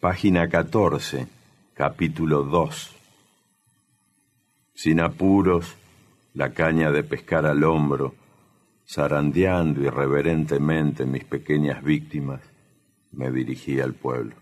Página 14, capítulo 2. Sin apuros, la caña de pescar al hombro, zarandeando irreverentemente mis pequeñas víctimas, me dirigí al pueblo.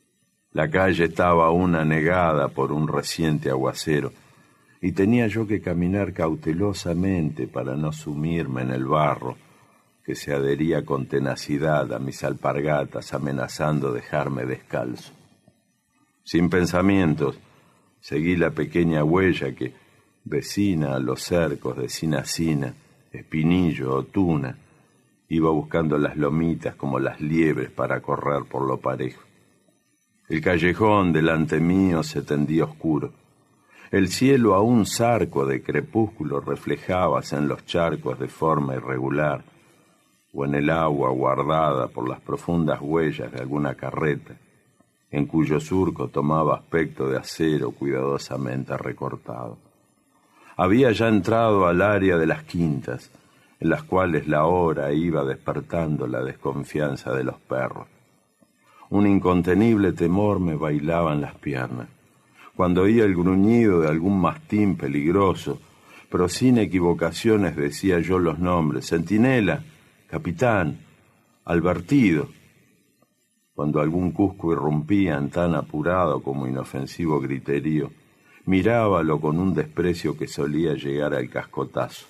La calle estaba aún anegada por un reciente aguacero, y tenía yo que caminar cautelosamente para no sumirme en el barro, que se adhería con tenacidad a mis alpargatas, amenazando dejarme descalzo. Sin pensamientos, seguí la pequeña huella que, vecina a los cercos de Sinacina, Espinillo o Tuna, iba buscando las lomitas como las liebres para correr por lo parejo. El callejón delante mío se tendía oscuro. El cielo a un zarco de crepúsculo reflejábase en los charcos de forma irregular, o en el agua guardada por las profundas huellas de alguna carreta, en cuyo surco tomaba aspecto de acero cuidadosamente recortado. Había ya entrado al área de las quintas, en las cuales la hora iba despertando la desconfianza de los perros. Un incontenible temor me bailaba en las piernas. Cuando oía el gruñido de algún mastín peligroso, pero sin equivocaciones decía yo los nombres: Centinela, Capitán, Albertido. Cuando algún cusco irrumpía en tan apurado como inofensivo griterío, mirábalo con un desprecio que solía llegar al cascotazo.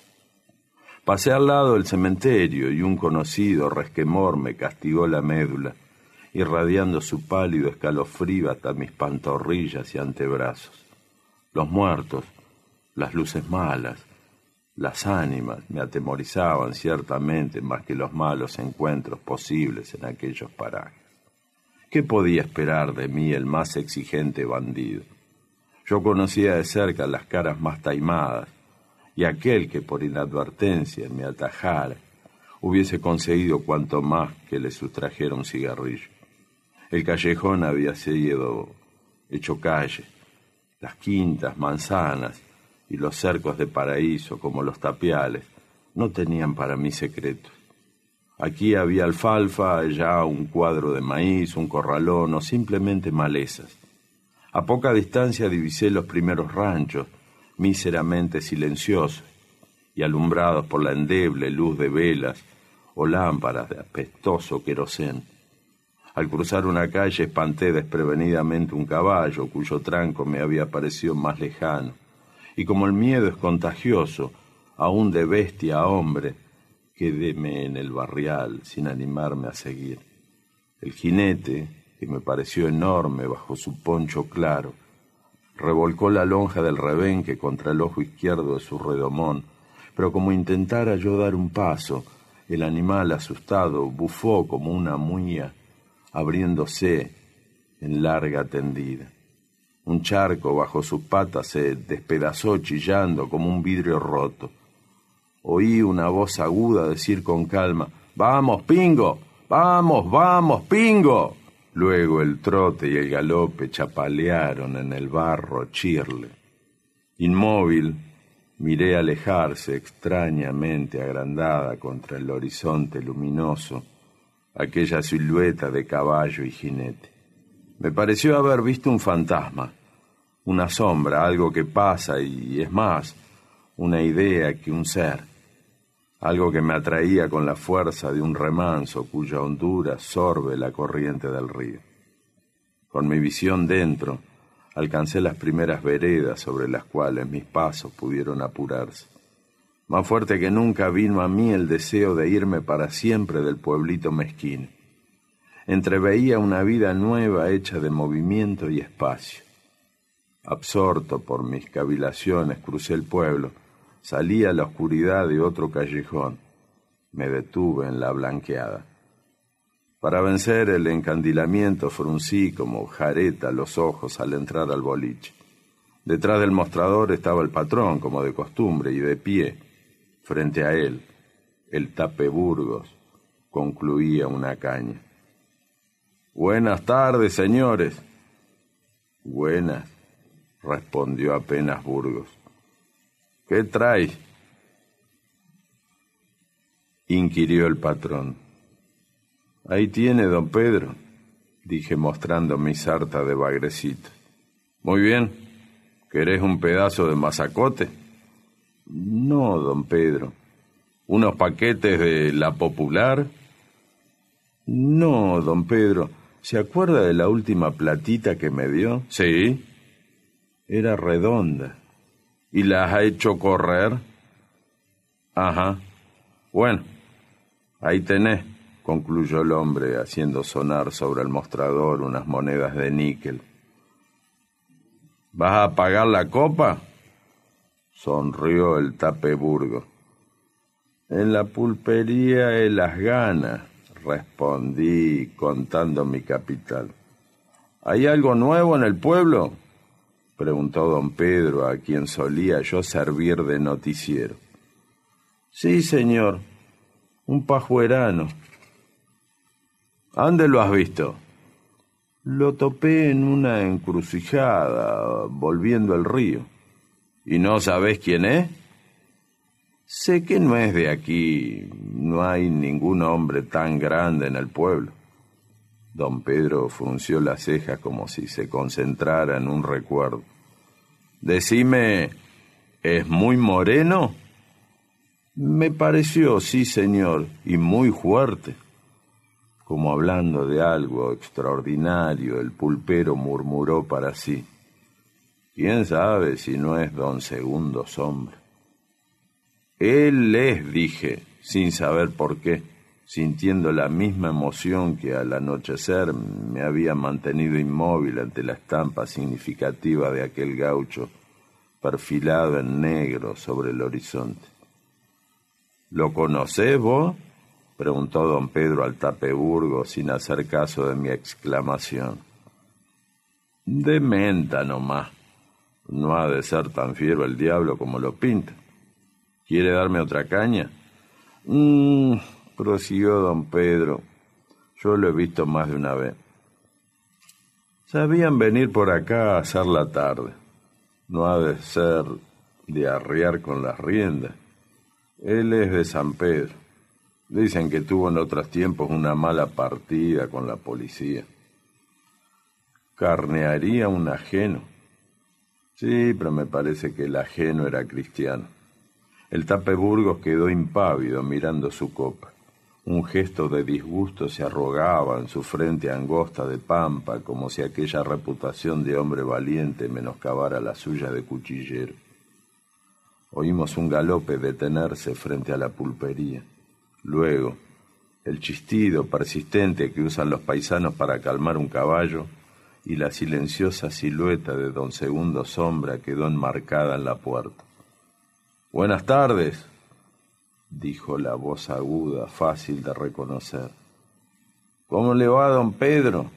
Pasé al lado del cementerio y un conocido resquemor me castigó la médula, irradiando su pálido escalofrío hasta mis pantorrillas y antebrazos. Los muertos, las luces malas, las ánimas me atemorizaban ciertamente más que los malos encuentros posibles en aquellos parajes. ¿Qué podía esperar de mí el más exigente bandido? Yo conocía de cerca las caras más taimadas, y aquel que por inadvertencia me atajara hubiese conseguido cuanto más que le sustrajera un cigarrillo. El callejón había sido hecho calle, las quintas, manzanas y los cercos de paraíso, como los tapiales, no tenían para mí secretos. Aquí había alfalfa, allá un cuadro de maíz, un corralón o simplemente malezas. A poca distancia divisé los primeros ranchos, míseramente silenciosos y alumbrados por la endeble luz de velas o lámparas de apestoso querosén. Al cruzar una calle espanté desprevenidamente un caballo cuyo tranco me había parecido más lejano, y como el miedo es contagioso, aún de bestia a hombre, quedéme en el barrial sin animarme a seguir. El jinete, que me pareció enorme bajo su poncho claro, revolcó la lonja del rebenque contra el ojo izquierdo de su redomón, pero como intentara yo dar un paso, el animal asustado bufó como una muía, abriéndose en larga tendida. Un charco bajo sus patas se despedazó chillando como un vidrio roto. Oí una voz aguda decir con calma: «¡Vamos, Pingo! ¡Vamos, vamos, Pingo!». Luego el trote y el galope chapalearon en el barro chirle. Inmóvil, miré alejarse extrañamente agrandada contra el horizonte luminoso aquella silueta de caballo y jinete. Me pareció haber visto un fantasma, una sombra, algo que pasa y es más, una idea que un ser, algo que me atraía con la fuerza de un remanso cuya hondura sorbe la corriente del río. Con mi visión dentro, alcancé las primeras veredas sobre las cuales mis pasos pudieron apurarse. Más fuerte que nunca vino a mí el deseo de irme para siempre del pueblito mezquino. Entreveía una vida nueva hecha de movimiento y espacio. Absorto por mis cavilaciones, crucé el pueblo, salí a la oscuridad de otro callejón, me detuve en la blanqueada. Para vencer el encandilamiento fruncí como jareta los ojos al entrar al boliche. Detrás del mostrador estaba el patrón, como de costumbre, y de pie, frente a él, el Tape Burgos concluía una caña. «Buenas tardes, señores». «Buenas», respondió apenas Burgos. «¿Qué traes?», inquirió el patrón. «Ahí tiene, don Pedro». dije mostrando mi sarta de bagrecito. Muy bien, ¿querés un pedazo de masacote? No, don Pedro. ¿Unos paquetes de La Popular? No, don Pedro. ¿Se acuerda de la última platita que me dio? Sí. Era redonda. ¿Y las ha hecho correr? Ajá. Bueno, ahí tenés, concluyó el hombre, haciendo sonar sobre el mostrador unas monedas de níquel. ¿Vas a pagar la copa? Sonrió el tapeburgo. En la pulpería de las ganas, respondí contando mi capital. ¿Hay algo nuevo en el pueblo?, preguntó don Pedro, a quien solía yo servir de noticiero. Sí, señor, un pajuerano. ¿Dónde lo has visto? Lo topé en una encrucijada, volviendo al río. ¿Y no sabés quién es? Sé que no es de aquí, no hay ningún hombre tan grande en el pueblo. Don Pedro frunció las cejas como si se concentrara en un recuerdo. Decime, ¿es muy moreno? Me pareció, sí, señor, y muy fuerte. Como hablando de algo extraordinario, el pulpero murmuró para sí. ¿Quién sabe si no es don Segundo Sombra? Él es, dije, sin saber por qué, sintiendo la misma emoción que al anochecer me había mantenido inmóvil ante la estampa significativa de aquel gaucho perfilado en negro sobre el horizonte. ¿Lo conocés vos?, preguntó don Pedro al tapeburgo sin hacer caso de mi exclamación. De menta nomás. No ha de ser tan fiero el diablo como lo pinta. ¿Quiere darme otra caña? Prosiguió don Pedro. Yo lo he visto más de una vez. Sabían venir por acá a hacer la tarde. No ha de ser de arriar con las riendas. Él es de San Pedro. Dicen que tuvo en otros tiempos una mala partida con la policía. Carnearía un ajeno. Sí, pero me parece que el ajeno era cristiano. El tapeburgos quedó impávido mirando su copa. Un gesto de disgusto se arrugaba en su frente angosta de pampa, como si aquella reputación de hombre valiente menoscabara la suya de cuchillero. Oímos un galope detenerse frente a la pulpería. Luego, el chistido persistente que usan los paisanos para calmar un caballo, y la silenciosa silueta de don Segundo Sombra quedó enmarcada en la puerta. «Buenas tardes», dijo la voz aguda, fácil de reconocer. «¿Cómo le va, don Pedro?»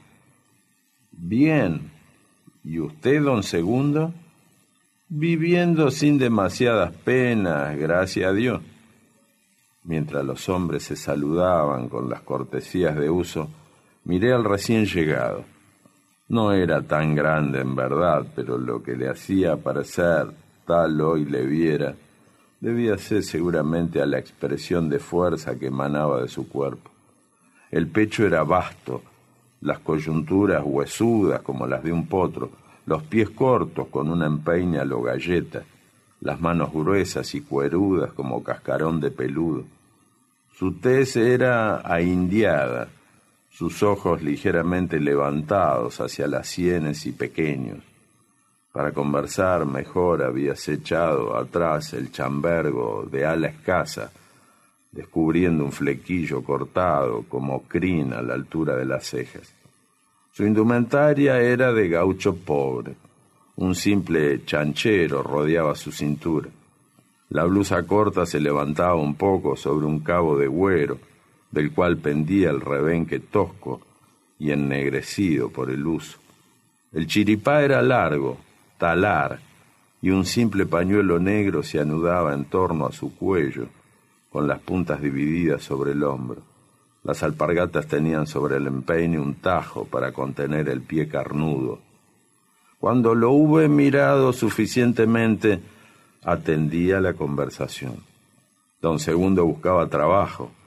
«Bien. ¿Y usted, don Segundo?» «Viviendo sin demasiadas penas, gracias a Dios». Mientras los hombres se saludaban con las cortesías de uso, miré al recién llegado. No era tan grande en verdad, pero lo que le hacía parecer, tal hoy le viera, debía ser seguramente a la expresión de fuerza que emanaba de su cuerpo. El pecho era vasto, las coyunturas huesudas como las de un potro, los pies cortos con una empeine a lo galleta, las manos gruesas y cuerudas como cascarón de peludo. Su tez era ahindiada, sus ojos ligeramente levantados hacia las sienes y pequeños. Para conversar mejor habías echado atrás el chambergo de ala escasa, descubriendo un flequillo cortado como crin a la altura de las cejas. Su indumentaria era de gaucho pobre. Un simple chanchero rodeaba su cintura. La blusa corta se levantaba un poco sobre un cabo de güero, del cual pendía el rebenque tosco y ennegrecido por el uso. El chiripá era largo, talar, y un simple pañuelo negro se anudaba en torno a su cuello, con las puntas divididas sobre el hombro. Las alpargatas tenían sobre el empeine un tajo para contener el pie carnudo. Cuando lo hube mirado suficientemente, atendía la conversación. Don Segundo buscaba trabajo,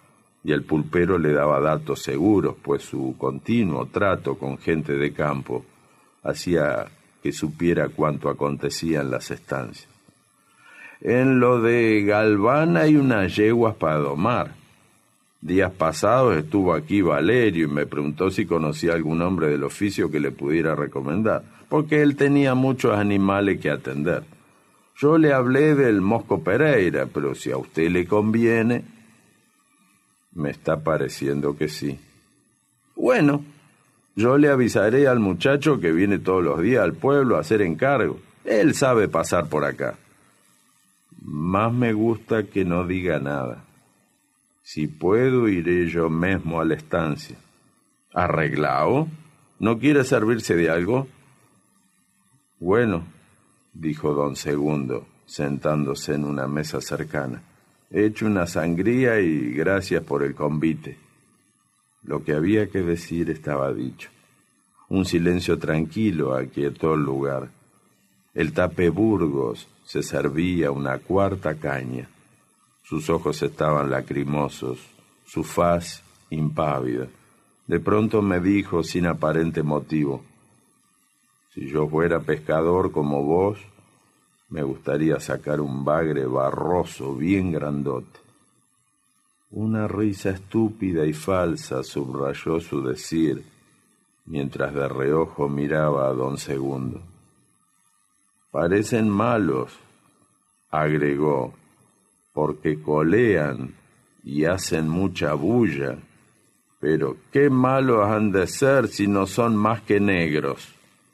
y el pulpero le daba datos seguros, pues su continuo trato con gente de campo hacía que supiera cuánto acontecía en las estancias. En lo de Galván hay unas yeguas para domar. Días pasados estuvo aquí Valerio y me preguntó si conocía algún hombre del oficio que le pudiera recomendar, porque él tenía muchos animales que atender. Yo le hablé del Mosco Pereira, pero si a usted le conviene... Me está pareciendo que sí. Bueno, yo le avisaré al muchacho que viene todos los días al pueblo a hacer encargo. Él sabe pasar por acá. Más me gusta que no diga nada. Si puedo, iré yo mismo a la estancia. ¿Arreglado? ¿No quiere servirse de algo? Bueno, dijo don Segundo, sentándose en una mesa cercana. He hecho una sangría y gracias por el convite. Lo que había que decir estaba dicho. Un silencio tranquilo aquietó el lugar. El Tape Burgos se servía una cuarta caña. Sus ojos estaban lacrimosos, su faz impávida. De pronto me dijo sin aparente motivo: si yo fuera pescador como vos, me gustaría sacar un bagre barroso bien grandote. Una risa estúpida y falsa subrayó su decir, mientras de reojo miraba a don Segundo. Parecen malos, agregó, porque colean y hacen mucha bulla, pero qué malos han de ser si no son más que negros.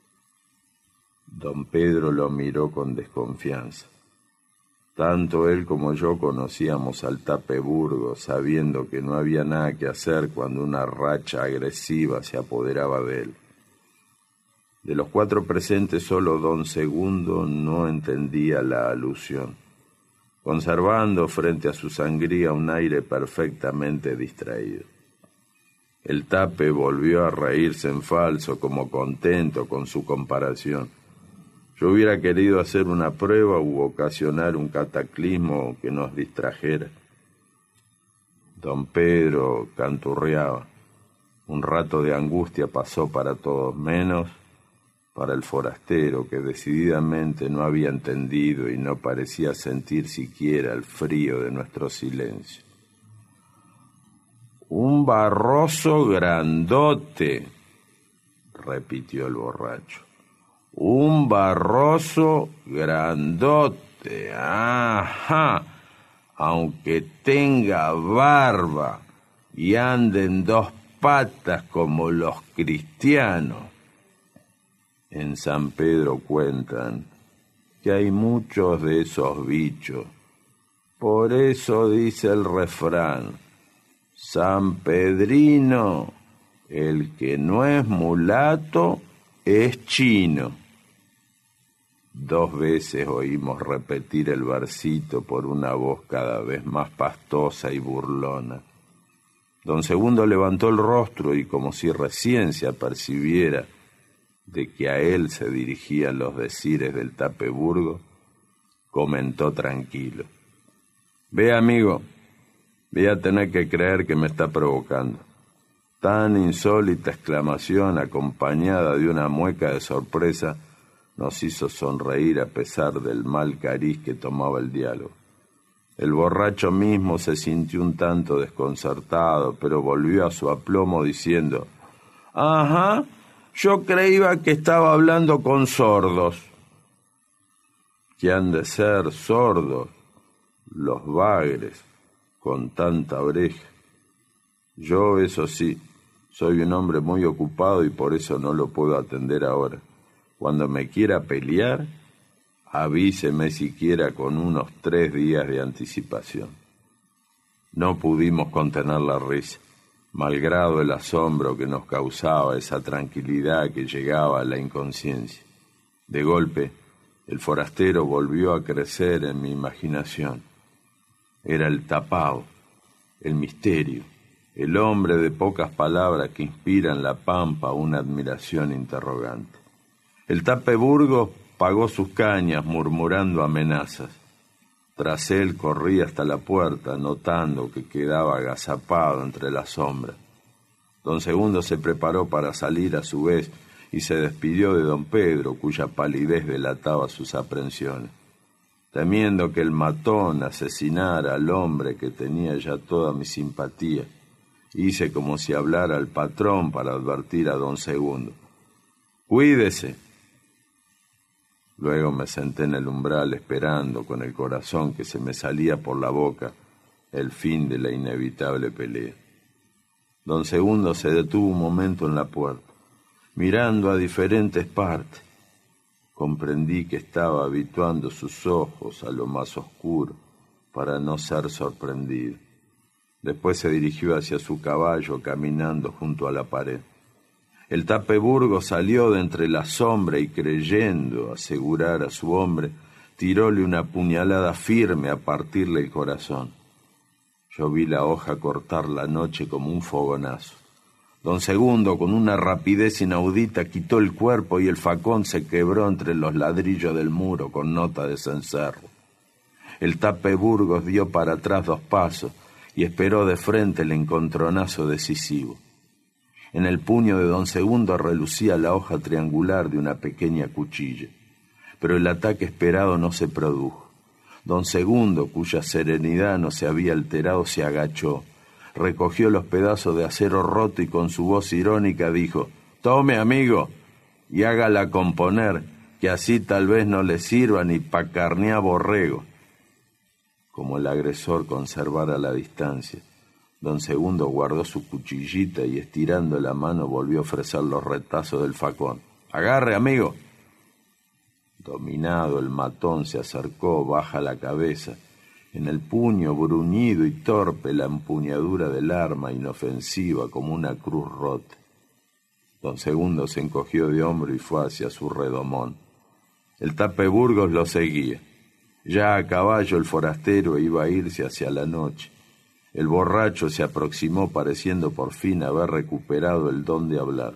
Don Pedro lo miró con desconfianza. Tanto él como yo conocíamos al Tape Burgos, sabiendo que no había nada que hacer cuando una racha agresiva se apoderaba de él. De los cuatro presentes, solo don Segundo no entendía la alusión, conservando frente a su sangría un aire perfectamente distraído. El Tape volvió a reírse en falso, como contento con su comparación. Yo hubiera querido hacer una prueba u ocasionar un cataclismo que nos distrajera. Don Pedro canturreaba. Un rato de angustia pasó para todos, menos para el forastero, que decididamente no había entendido y no parecía sentir siquiera el frío de nuestro silencio. Un barroso grandote, repitió el borracho. Un barroso grandote, ajá, aunque tenga barba y ande en dos patas como los cristianos. En San Pedro cuentan que hay muchos de esos bichos. Por eso dice el refrán: San Pedrino, el que no es mulato, es chino. 2 veces oímos repetir el versito por una voz cada vez más pastosa y burlona. Don Segundo levantó el rostro y, como si recién se apercibiera de que a él se dirigían los decires del Tape Burgos, comentó tranquilo: Ve, amigo, voy a tener que creer que me está provocando. Tan insólita exclamación, acompañada de una mueca de sorpresa, nos hizo sonreír a pesar del mal cariz que tomaba el diálogo. El borracho mismo se sintió un tanto desconcertado, pero volvió a su aplomo diciendo: Ajá, yo creía que estaba hablando con sordos. ¿Qué han de ser sordos? Los bagres, con tanta oreja. Yo, eso sí, soy un hombre muy ocupado y por eso no lo puedo atender ahora. Cuando me quiera pelear, avíseme siquiera con unos 3 días de anticipación. No pudimos contener la risa, malgrado el asombro que nos causaba esa tranquilidad que llegaba a la inconsciencia. De golpe, el forastero volvió a crecer en mi imaginación. Era el tapao, el misterio, el hombre de pocas palabras que inspira en la pampa una admiración interrogante. El Tape Burgos pagó sus cañas murmurando amenazas. Tras él corrí hasta la puerta, notando que quedaba agazapado entre las sombras. Don Segundo se preparó para salir a su vez y se despidió de don Pedro, cuya palidez delataba sus aprensiones. Temiendo que el matón asesinara al hombre que tenía ya toda mi simpatía, hice como si hablara al patrón para advertir a don Segundo. «Cuídese». Luego me senté en el umbral esperando, con el corazón que se me salía por la boca, el fin de la inevitable pelea. Don Segundo se detuvo un momento en la puerta, mirando a diferentes partes. Comprendí que estaba habituando sus ojos a lo más oscuro para no ser sorprendido. Después se dirigió hacia su caballo caminando junto a la pared. El tapeburgo salió de entre la sombra y, creyendo asegurar a su hombre, tiróle una puñalada firme a partirle el corazón. Yo vi la hoja cortar la noche como un fogonazo. Don Segundo, con una rapidez inaudita, quitó el cuerpo y el facón se quebró entre los ladrillos del muro con nota de cencerro. El tapeburgos dio para atrás 2 pasos y esperó de frente el encontronazo decisivo. En el puño de don Segundo relucía la hoja triangular de una pequeña cuchilla, pero el ataque esperado no se produjo. Don Segundo, cuya serenidad no se había alterado, se agachó, recogió los pedazos de acero roto y con su voz irónica dijo: «Tome, amigo, y hágala componer, que así tal vez no le sirva ni pa' carnear borrego». Como el agresor conservara la distancia, don Segundo guardó su cuchillita y, estirando la mano, volvió a ofrecer los retazos del facón. «Agarre, amigo». Dominado, el matón se acercó, baja la cabeza. En el puño, bruñido y torpe, la empuñadura del arma, inofensiva como una cruz rota. Don Segundo se encogió de hombro y fue hacia su redomón. El tapeburgos lo seguía. Ya a caballo el forastero iba a irse hacia la noche. El borracho se aproximó pareciendo por fin haber recuperado el don de hablar.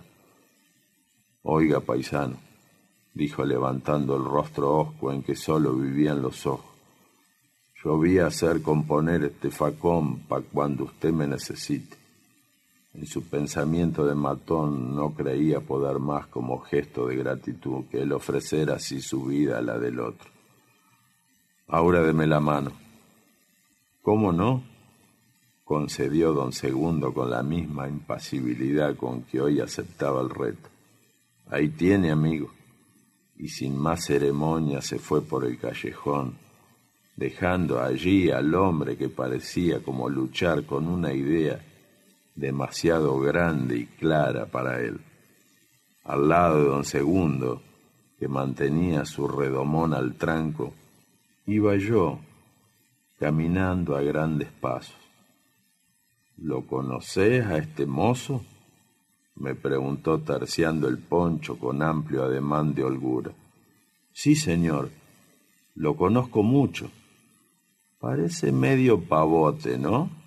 «Oiga, paisano», dijo levantando el rostro hosco en que solo vivían los ojos, «yo vi hacer componer este facón pa' cuando usted me necesite». En su pensamiento de matón no creía poder más como gesto de gratitud que el ofrecer así su vida a la del otro. «Ahora deme la mano». «¿Cómo no?», concedió don Segundo con la misma impasibilidad con que hoy aceptaba el reto. «Ahí tiene, amigo». Y sin más ceremonia se fue por el callejón, dejando allí al hombre que parecía como luchar con una idea demasiado grande y clara para él. Al lado de don Segundo, que mantenía su redomón al tranco, iba yo, caminando a grandes pasos. «¿Lo conocés a este mozo?», me preguntó terciando el poncho con amplio ademán de holgura. «Sí, señor, lo conozco mucho. Parece medio pavote, ¿no?».